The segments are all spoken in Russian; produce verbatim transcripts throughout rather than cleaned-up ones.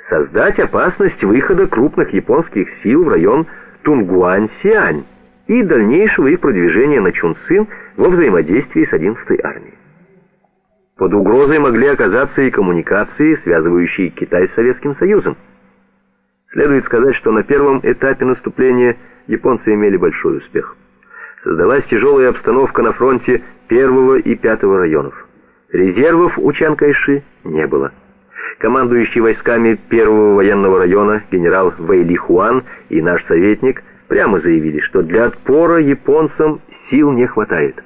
создать опасность выхода крупных японских сил в район Тунгуань-Сиань и дальнейшего их продвижения на Чунцин во взаимодействии с одиннадцатой армией. Под угрозой могли оказаться и коммуникации, связывающие Китай с Советским Союзом. Следует сказать, что на первом этапе наступления японцы имели большой успех. Создалась тяжелая обстановка на фронте первого и пятого районов. Резервов у Чан Кайши не было. Командующий войсками первого военного района генерал Вэй Ли Хуан и наш советник прямо заявили, что для отпора японцам сил не хватает.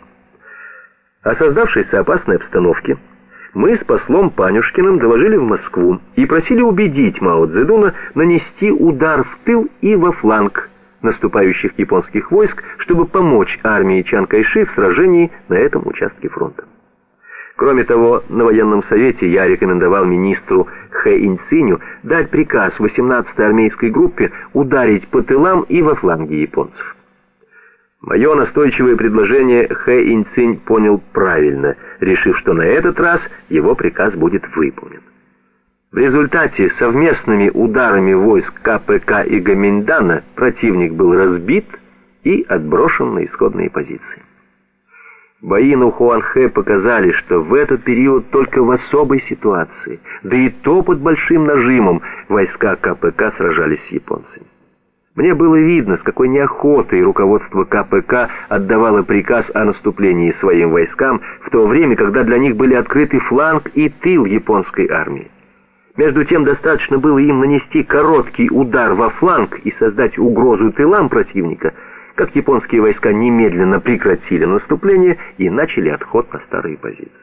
О создавшейся опасной обстановке мы с послом Панюшкиным доложили в Москву и просили убедить Мао Цзэдуна нанести удар в тыл и во фланг наступающих японских войск, чтобы помочь армии Чан Кайши в сражении на этом участке фронта. Кроме того, на военном совете я рекомендовал министру Хэ Инциню дать приказ восемнадцатой армейской группе ударить по тылам и во фланге японцев. Мое настойчивое предложение Хэ Инцинь понял правильно, решив, что на этот раз его приказ будет выполнен. В результате совместными ударами войск Ка Пэ Ка и Гоминдана противник был разбит и отброшен на исходные позиции. Бои на Хуанхэ показали, что в этот период только в особой ситуации, да и то под большим нажимом, войска Ка Пэ Ка сражались с японцами. Мне было видно, с какой неохотой руководство Ка Пэ Ка отдавало приказ о наступлении своим войскам в то время, когда для них были открыты фланг и тыл японской армии. Между тем, достаточно было им нанести короткий удар во фланг и создать угрозу тылам противника, как японские войска немедленно прекратили наступление и начали отход на старые позиции.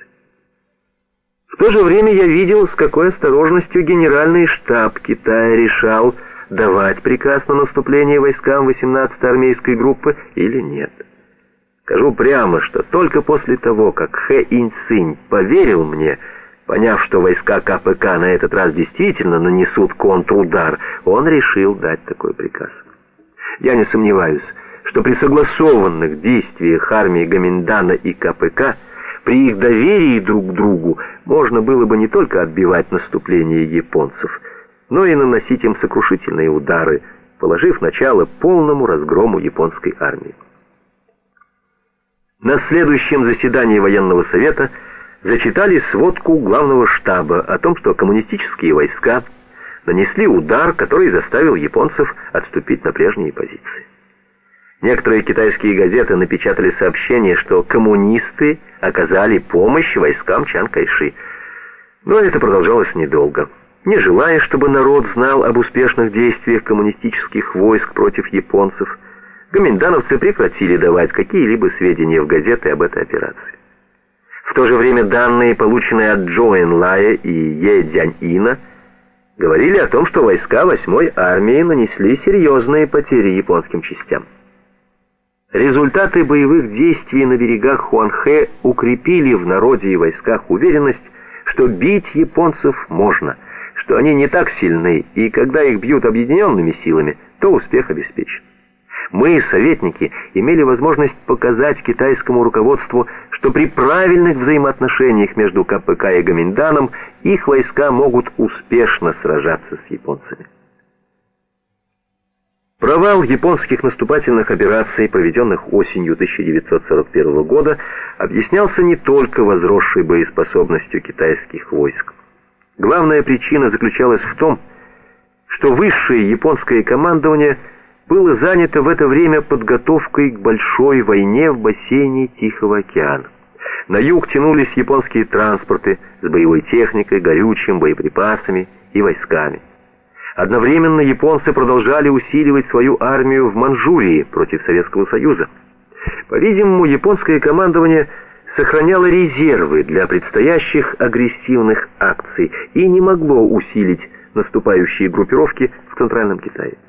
В то же время я видел, с какой осторожностью генеральный штаб Китая решал, давать приказ на наступление войскам восемнадцатой армейской группы или нет. Скажу прямо, что только после того, как Хэ Инцинь поверил мне, поняв, что войска Ка Пэ Ка на этот раз действительно нанесут контрудар, он решил дать такой приказ. Я не сомневаюсь, что при согласованных действиях армии Гоминдана и Ка Пэ Ка, при их доверии друг к другу, можно было бы не только отбивать наступление японцев, но и наносить им сокрушительные удары, положив начало полному разгрому японской армии. На следующем заседании военного совета зачитали сводку главного штаба о том, что коммунистические войска нанесли удар, который заставил японцев отступить на прежние позиции. Некоторые китайские газеты напечатали сообщение, что коммунисты оказали помощь войскам Чан Кайши. Но это продолжалось недолго. Не желая, чтобы народ знал об успешных действиях коммунистических войск против японцев, гоминдановцы прекратили давать какие-либо сведения в газеты об этой операции. В то же время данные, полученные от Джо Энлая и Е Дзяньина, говорили о том, что войска восьмой армии нанесли серьезные потери японским частям. Результаты боевых действий на берегах Хуанхэ укрепили в народе и войсках уверенность, что бить японцев можно, что они не так сильны, и когда их бьют объединенными силами, то успех обеспечен. Мы, советники, имели возможность показать китайскому руководству, что при правильных взаимоотношениях между Ка Пэ Ка и Гоминданом их войска могут успешно сражаться с японцами. Провал японских наступательных операций, проведенных осенью тысяча девятьсот сорок первого года, объяснялся не только возросшей боеспособностью китайских войск. Главная причина заключалась в том, что высшее японское командование было занято в это время подготовкой к большой войне в бассейне Тихого океана. На юг тянулись японские транспорты с боевой техникой, горючим, боеприпасами и войсками. Одновременно японцы продолжали усиливать свою армию в Манчжурии против Советского Союза. По-видимому, японское командование сохраняло резервы для предстоящих агрессивных акций и не могло усилить наступающие группировки в Центральном Китае.